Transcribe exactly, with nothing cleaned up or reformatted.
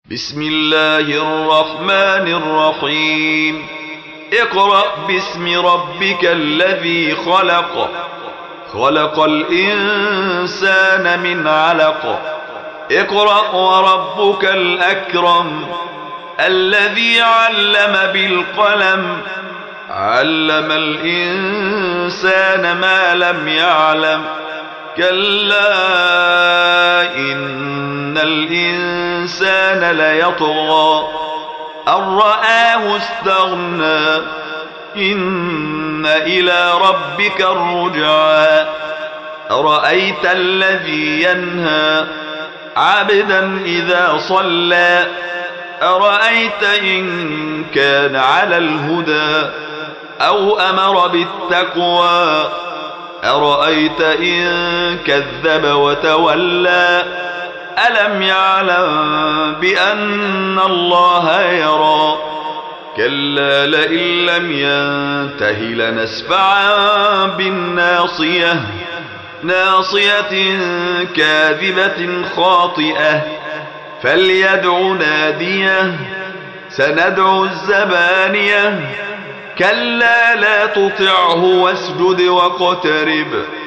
بسم الله الرحمن الرحيم اقرأ باسم ربك الذي خلق خلق الإنسان من علق اقرأ وربك الأكرم الذي علم بالقلم علم الإنسان ما لم يعلم كلا إن الإنسان ليطغى أن رآه استغنى إن إلى ربك الرجعى أرأيت الذي ينهى عبدا إذا صلى أرأيت إن كان على الهدى أو أمر بالتقوى أرأيت إن كذب وتولى ألم يعلم بأن الله يرى كلا لئن لم ينته لنسفعا بالناصية ناصية كاذبة خاطئة فليدع ناديه سندع الزبانية كلا لا تطعه واسجد واقترب